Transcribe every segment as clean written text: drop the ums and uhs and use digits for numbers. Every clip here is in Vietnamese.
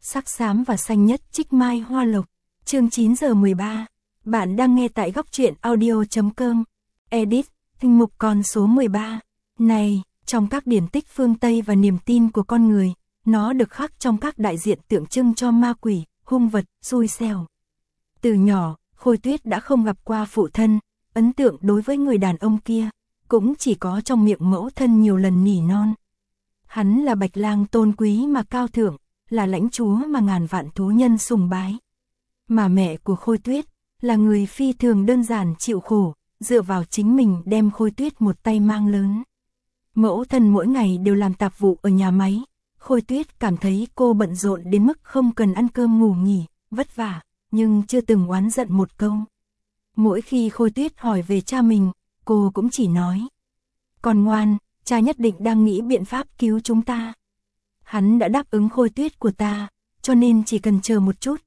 sắc xám và xanh nhất trích mai hoa lộc. Chương 9 giờ 13. Bạn đang nghe tại góc truyện audio.com. Edit, tinh mục con số 13. Này, trong các điển tích phương Tây và niềm tin của con người, nó được khắc trong các đại diện tượng trưng cho ma quỷ, hung vật, xui xẻo. Từ nhỏ, Khôi Tuyết đã không gặp qua phụ thân, ấn tượng đối với người đàn ông kia, cũng chỉ có trong miệng mẫu thân nhiều lần nỉ non. Hắn là Bạch Lang tôn quý mà cao thượng, là lãnh chúa mà ngàn vạn thú nhân sùng bái. Mà mẹ của Khôi Tuyết, là người phi thường đơn giản chịu khổ, dựa vào chính mình đem Khôi Tuyết một tay mang lớn. Mẫu thân mỗi ngày đều làm tạp vụ ở nhà máy, Khôi Tuyết cảm thấy cô bận rộn đến mức không cần ăn cơm ngủ nghỉ, vất vả, nhưng chưa từng oán giận một câu. Mỗi khi Khôi Tuyết hỏi về cha mình, cô cũng chỉ nói: "Con ngoan, cha nhất định đang nghĩ biện pháp cứu chúng ta. Hắn đã đáp ứng Khôi Tuyết của ta, cho nên chỉ cần chờ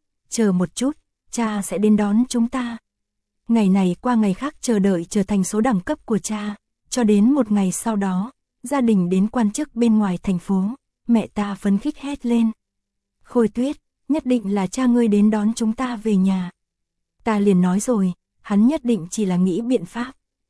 một chút, cha sẽ đến đón chúng ta." Ngày này qua ngày khác chờ đợi trở thành số đẳng cấp của cha, cho đến một ngày sau đó, gia đình đến quan chức bên ngoài thành phố, mẹ ta phấn khích hét lên: "Khôi Tuyết, nhất định là cha ngươi đến đón chúng ta về nhà." Ta liền nói rồi, hắn nhất định chỉ là nghĩ biện pháp.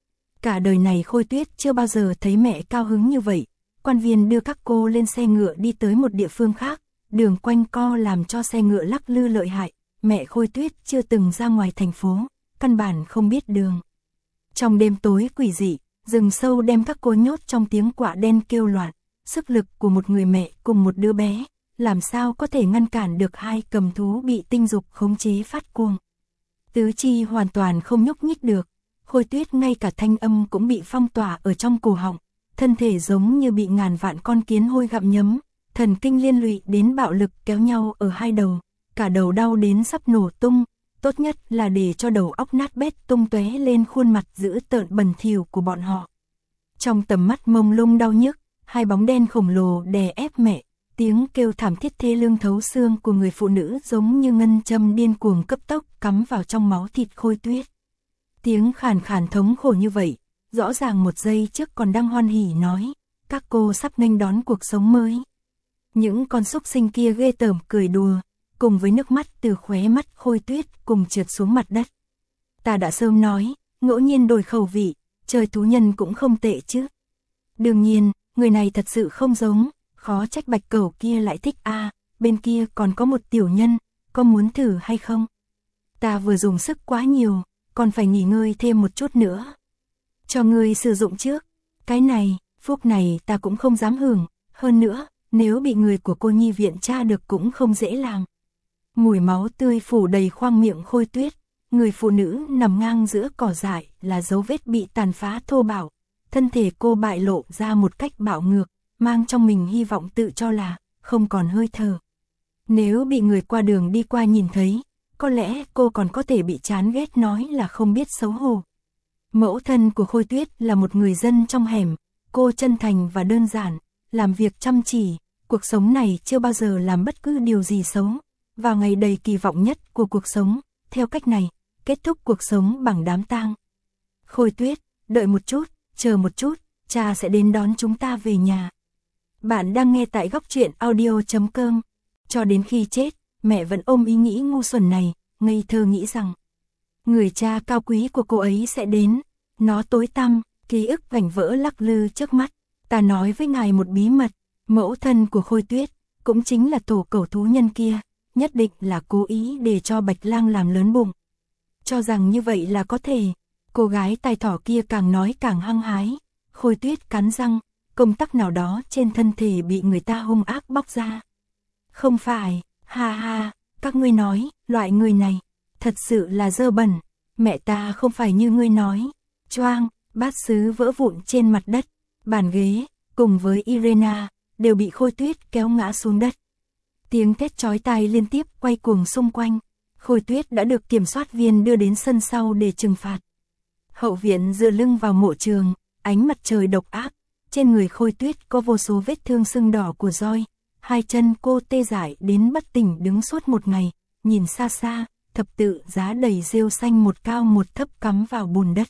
Cả đời này Khôi Tuyết chưa bao giờ thấy mẹ cao hứng như vậy. Quan viên đưa các cô lên xe ngựa đi tới một địa phương khác, đường quanh co làm cho xe ngựa lắc lư lợi hại. Mẹ Khôi Tuyết chưa từng ra ngoài thành phố, căn bản không biết đường. Trong đêm tối quỷ dị, rừng sâu đem các cô nhốt trong tiếng quạ đen kêu loạn. Sức lực của một người mẹ cùng một đứa bé, làm sao có thể ngăn cản được hai cầm thú bị tinh dục khống chế phát cuồng. Tứ chi hoàn toàn không nhúc nhích được, Khôi Tuyết ngay cả thanh âm cũng bị phong tỏa ở trong cổ họng, thân thể giống như bị ngàn vạn con kiến hôi gặm nhấm, thần kinh liên lụy đến bạo lực kéo nhau ở hai đầu, cả đầu đau đến sắp nổ tung, tốt nhất là để cho đầu óc nát bét tung tóe lên khuôn mặt dữ tợn bẩn thỉu của bọn họ. Trong tầm mắt mông lung đau nhức, hai bóng đen khổng lồ đè ép mẹ, tiếng kêu thảm thiết thê lương thấu xương của người phụ nữ giống như ngân châm điên cuồng cấp tốc cắm vào trong máu thịt Khôi Tuyết. Tiếng khàn khàn thống khổ như vậy, rõ ràng một giây trước còn đang hoan hỉ nói, các cô sắp nghênh đón cuộc sống mới. Những con súc sinh kia ghê tởm cười đùa, cùng với nước mắt từ khóe mắt Khôi Tuyết cùng trượt xuống mặt đất. Ta đã sớm nói, ngẫu nhiên đổi khẩu vị, chơi thú nhân cũng không tệ chứ. Đương nhiên, người này thật sự không giống, khó trách Bạch Cẩu kia lại thích a, bên kia còn có một tiểu nhân, có muốn thử hay không? Ta vừa dùng sức quá nhiều, còn phải nghỉ ngơi thêm một chút nữa. Cho ngươi sử dụng trước, cái này, phúc này ta cũng không dám hưởng, hơn nữa, nếu bị người của cô nhi viện tra được cũng không dễ làm. Mùi máu tươi phủ đầy khoang miệng Khôi Tuyết, người phụ nữ nằm ngang giữa cỏ dại là dấu vết bị tàn phá thô bạo, thân thể cô bại lộ ra một cách bạo ngược, mang trong mình hy vọng tự cho là không còn hơi thở. Nếu bị người qua đường đi qua nhìn thấy, có lẽ cô còn có thể bị chán ghét nói là không biết xấu hổ. Mẫu thân của Khôi Tuyết là một người dân trong hẻm, cô chân thành và đơn giản, làm việc chăm chỉ, cuộc sống này chưa bao giờ làm bất cứ điều gì xấu. Vào ngày đầy kỳ vọng nhất của cuộc sống, theo cách này, kết thúc cuộc sống bằng đám tang. Khôi Tuyết, đợi một chút, chờ một chút, cha sẽ đến đón chúng ta về nhà. Bạn đang nghe tại góc truyện audio.com. Cho đến khi chết, mẹ vẫn ôm ý nghĩ ngu xuẩn này, ngây thơ nghĩ rằng người cha cao quý của cô ấy sẽ đến. Nó tối tăm, ký ức vành vỡ lắc lư trước mắt. Ta nói với ngài một bí mật, mẫu thân của Khôi Tuyết, cũng chính là tổ cẩu thú nhân kia, nhất định là cố ý để cho Bạch Lang làm lớn bụng. Cho rằng như vậy là có thể. Cô gái tai thỏ kia càng nói càng hăng hái. Khôi Tuyết cắn răng, công tắc nào đó trên thân thể bị người ta hung ác bóc ra. Không phải, ha ha, các ngươi nói, loại người này, thật sự là dơ bẩn. Mẹ ta không phải như ngươi nói. Choang, bát sứ vỡ vụn trên mặt đất, bàn ghế, cùng với Irena, đều bị Khôi Tuyết kéo ngã xuống đất. Tiếng thét chói tai liên tiếp quay cuồng xung quanh. Khôi Tuyết đã được kiểm soát viên đưa đến sân sau để trừng phạt. Hậu viện dựa lưng vào mộ trường, ánh mặt trời độc ác. Trên người Khôi Tuyết có vô số vết thương sưng đỏ của roi. Hai chân cô tê dại đến bất tỉnh đứng suốt một ngày. Nhìn xa xa, thập tự giá đầy rêu xanh một cao một thấp cắm vào bùn đất.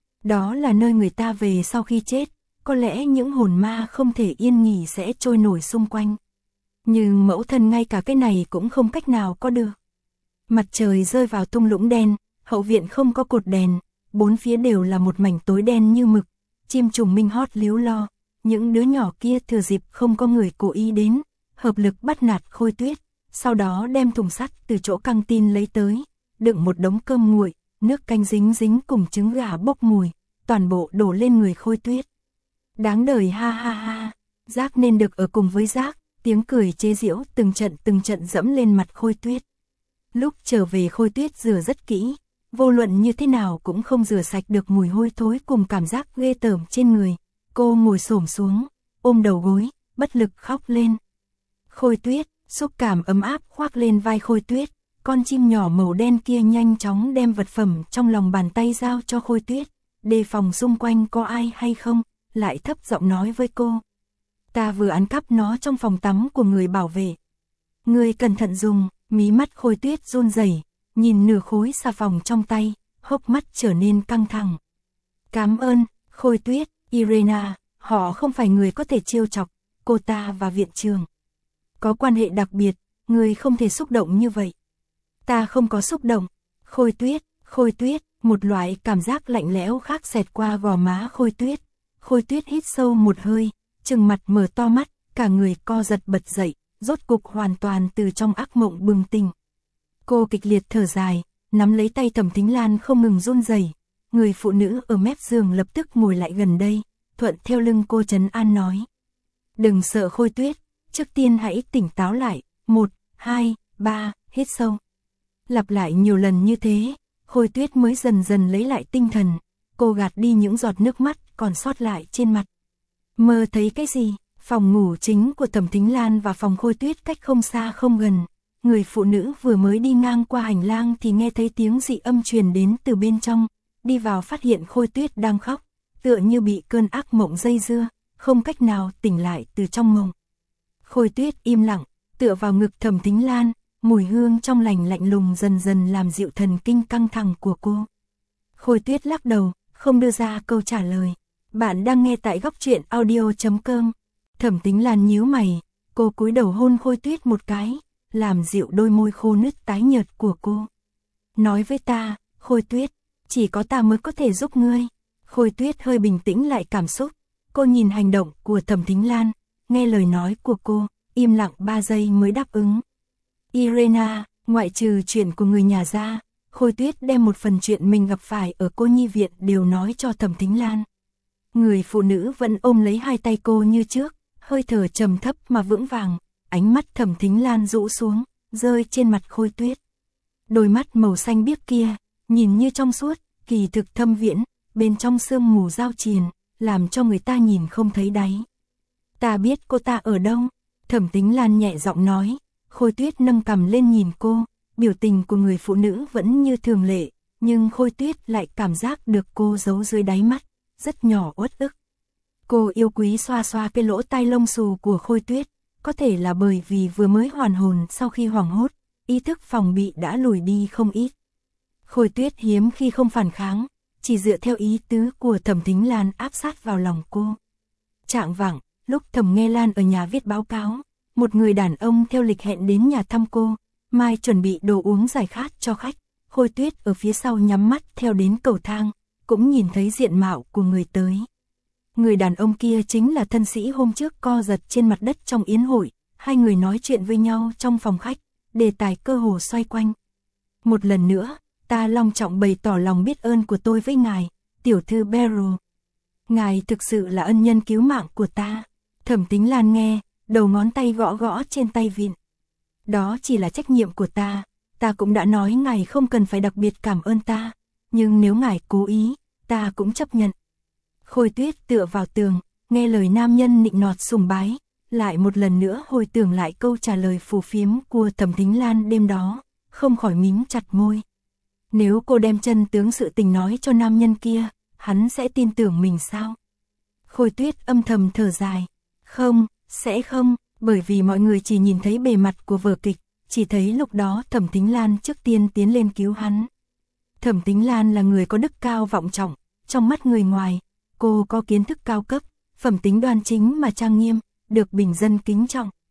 Đó là nơi người ta về sau khi chết. Có lẽ những hồn ma không thể yên nghỉ sẽ trôi nổi xung quanh. Nhưng mẫu thân ngay cả cái này cũng không cách nào có được. Mặt trời rơi vào thung lũng đen, hậu viện không có cột đèn, bốn phía đều là một mảnh tối đen như mực, chim trùng minh hót líu lo, những đứa nhỏ kia thừa dịp không có người cố ý đến, hợp lực bắt nạt Khôi Tuyết, sau đó đem thùng sắt từ chỗ căng tin lấy tới, đựng một đống cơm nguội, nước canh dính dính cùng trứng gà bốc mùi, toàn bộ đổ lên người Khôi Tuyết. Đáng đời ha ha ha, Giác nên được ở cùng với Giác, tiếng cười chế giễu từng trận dẫm lên mặt Khôi Tuyết. Lúc trở về Khôi Tuyết rửa rất kỹ, vô luận như thế nào cũng không rửa sạch được mùi hôi thối cùng cảm giác ghê tởm trên người. Cô ngồi xổm xuống, ôm đầu gối, bất lực khóc lên. Khôi Tuyết, xúc cảm ấm áp khoác lên vai Khôi Tuyết, con chim nhỏ màu đen kia nhanh chóng đem vật phẩm trong lòng bàn tay giao cho Khôi Tuyết, đề phòng xung quanh có ai hay không, lại thấp giọng nói với cô. Ta vừa ăn cắp nó trong phòng tắm của người bảo vệ. Người cẩn thận dùng, mí mắt Khôi Tuyết run rẩy, nhìn nửa khối xà phòng trong tay, hốc mắt trở nên căng thẳng. Cảm ơn, Khôi Tuyết, Irena, họ không phải người có thể trêu chọc, cô ta và viện trường có quan hệ đặc biệt, người không thể xúc động như vậy. Ta không có xúc động. Khôi Tuyết, một loại cảm giác lạnh lẽo khác xẹt qua gò má Khôi Tuyết. Khôi Tuyết hít sâu một hơi, trừng mặt mở to mắt, cả người co giật bật dậy, rốt cục hoàn toàn từ trong ác mộng bừng tỉnh. Cô kịch liệt thở dài, nắm lấy tay Thẩm Thính Lan không ngừng run rẩy. Người phụ nữ ở mép giường lập tức ngồi lại gần đây, thuận theo lưng cô trấn an nói. Đừng sợ Khôi Tuyết, trước tiên hãy tỉnh táo lại, 1, 2, 3, hít sâu. Lặp lại nhiều lần như thế, Khôi Tuyết mới dần dần lấy lại tinh thần, cô gạt đi những giọt nước mắt còn sót lại trên mặt. Mơ thấy cái gì? Phòng ngủ chính của Thẩm Thính Lan và phòng Khôi Tuyết cách không xa không gần. Người phụ nữ vừa mới đi ngang qua hành lang thì nghe thấy tiếng dị âm truyền đến từ bên trong, đi vào phát hiện Khôi Tuyết đang khóc, tựa như bị cơn ác mộng dây dưa, không cách nào tỉnh lại từ trong mộng. Khôi Tuyết im lặng, tựa vào ngực Thẩm Thính Lan, mùi hương trong lành lạnh lùng dần dần làm dịu thần kinh căng thẳng của cô. Khôi Tuyết lắc đầu, không đưa ra câu trả lời. Bạn đang nghe tại góc truyện audio.com. Thẩm Thính Lan nhíu mày, cô cúi đầu hôn Khôi Tuyết một cái, làm dịu đôi môi khô nứt tái nhợt của cô. Nói với ta, Khôi Tuyết, chỉ có ta mới có thể giúp ngươi. Khôi Tuyết hơi bình tĩnh lại cảm xúc, cô nhìn hành động của Thẩm Thính Lan, nghe lời nói của cô, im lặng 3 giây mới đáp ứng. Irena, ngoại trừ chuyện của người nhà ra, Khôi Tuyết đem một phần chuyện mình gặp phải ở cô nhi viện đều nói cho Thẩm Thính Lan. Người phụ nữ vẫn ôm lấy hai tay cô như trước, hơi thở trầm thấp mà vững vàng, ánh mắt Thẩm Thính Lan rũ xuống, rơi trên mặt Khôi Tuyết. Đôi mắt màu xanh biếc kia, nhìn như trong suốt, kỳ thực thâm viễn, bên trong sương mù giao triền, làm cho người ta nhìn không thấy đáy. Ta biết cô ta ở đâu, Thẩm Thính Lan nhẹ giọng nói. Khôi Tuyết nâng cằm lên nhìn cô, biểu tình của người phụ nữ vẫn như thường lệ, nhưng Khôi Tuyết lại cảm giác được cô giấu dưới đáy mắt, rất nhỏ uất ức. Cô yêu quý xoa xoa cái lỗ tai lông xù của Khôi Tuyết, có thể là bởi vì vừa mới hoàn hồn sau khi hoảng hốt, ý thức phòng bị đã lùi đi không ít. Khôi Tuyết hiếm khi không phản kháng, chỉ dựa theo ý tứ của Thẩm Thính Lan áp sát vào lòng cô. Chạng vạng, lúc Thẩm Nghe Lan ở nhà viết báo cáo, một người đàn ông theo lịch hẹn đến nhà thăm cô, mai chuẩn bị đồ uống giải khát cho khách. Khôi Tuyết ở phía sau nhắm mắt theo đến cầu thang, cũng nhìn thấy diện mạo của người tới. Người đàn ông kia chính là thân sĩ hôm trước co giật trên mặt đất trong yến hội, hai người nói chuyện với nhau trong phòng khách, đề tài cơ hồ xoay quanh. Một lần nữa, ta long trọng bày tỏ lòng biết ơn của tôi với ngài, tiểu thư Beryl. Ngài thực sự là ân nhân cứu mạng của ta. Thẩm Thính Lan nghe, đầu ngón tay gõ gõ trên tay vịn. Đó chỉ là trách nhiệm của ta cũng đã nói ngài không cần phải đặc biệt cảm ơn ta, nhưng nếu ngài cố ý, ta cũng chấp nhận. Khôi Tuyết tựa vào tường, nghe lời nam nhân nịnh nọt sùng bái, lại một lần nữa hồi tưởng lại câu trả lời phù phiếm của Thẩm Thính Lan đêm đó, không khỏi mím chặt môi. Nếu cô đem chân tướng sự tình nói cho nam nhân kia, hắn sẽ tin tưởng mình sao? Khôi Tuyết âm thầm thở dài. Không, sẽ không, bởi vì mọi người chỉ nhìn thấy bề mặt của vở kịch, chỉ thấy lúc đó Thẩm Thính Lan trước tiên tiến lên cứu hắn. Thẩm Thính Lan là người có đức cao vọng trọng, trong mắt người ngoài, cô có kiến thức cao cấp, phẩm tính đoan chính mà trang nghiêm, được bình dân kính trọng.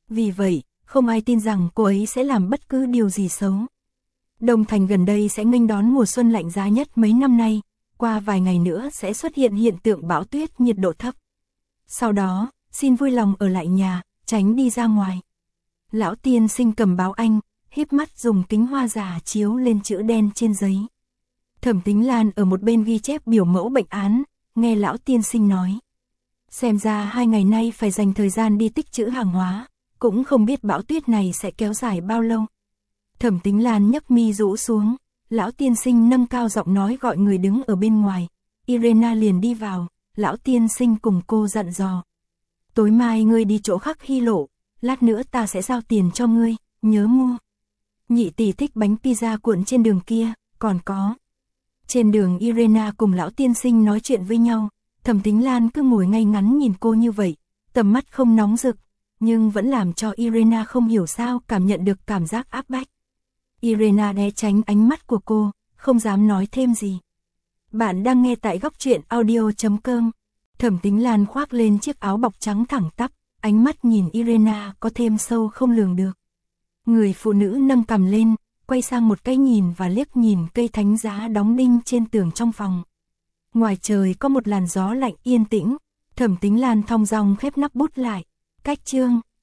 Vì vậy, không ai tin rằng cô ấy sẽ làm bất cứ điều gì xấu. Đông Thành gần đây sẽ nghênh đón mùa xuân lạnh giá nhất mấy năm nay, qua vài ngày nữa sẽ xuất hiện hiện tượng bão tuyết nhiệt độ thấp. Sau đó, xin vui lòng ở lại nhà, tránh đi ra ngoài. Lão tiên sinh cầm báo anh, híp mắt dùng kính hoa giả chiếu lên chữ đen trên giấy. Thẩm Tính Lan ở một bên ghi chép biểu mẫu bệnh án, nghe lão tiên sinh nói. Xem ra 2 ngày nay phải dành thời gian đi tích trữ hàng hóa, cũng không biết bão tuyết này sẽ kéo dài bao lâu. Thẩm Tính Lan nhấc mi rũ xuống, lão tiên sinh nâng cao giọng nói gọi người đứng ở bên ngoài. Irena liền đi vào, lão tiên sinh cùng cô dặn dò. Tối mai ngươi đi chỗ Khắc Hy Lộ, lát nữa ta sẽ giao tiền cho ngươi, nhớ mua. Nhị tỷ thích bánh pizza cuộn trên đường kia, còn có. Trên đường Irena cùng lão tiên sinh nói chuyện với nhau, Thẩm Tính Lan cứ ngồi ngay ngắn nhìn cô như vậy, tầm mắt không nóng rực, nhưng vẫn làm cho Irena không hiểu sao cảm nhận được cảm giác áp bách. Irena né tránh ánh mắt của cô, không dám nói thêm gì. Bạn đang nghe tại Góc Truyện Audio.com. Thẩm Tính Lan khoác lên chiếc áo bọc trắng thẳng tắp, ánh mắt nhìn Irena có thêm sâu không lường được. Người phụ nữ nâng cằm lên, quay sang một cái nhìn và liếc nhìn cây thánh giá đóng đinh trên tường trong phòng. Ngoài trời có một làn gió lạnh yên tĩnh, Thẩm Tính Lan thong dong khép nắp bút lại. Cách chương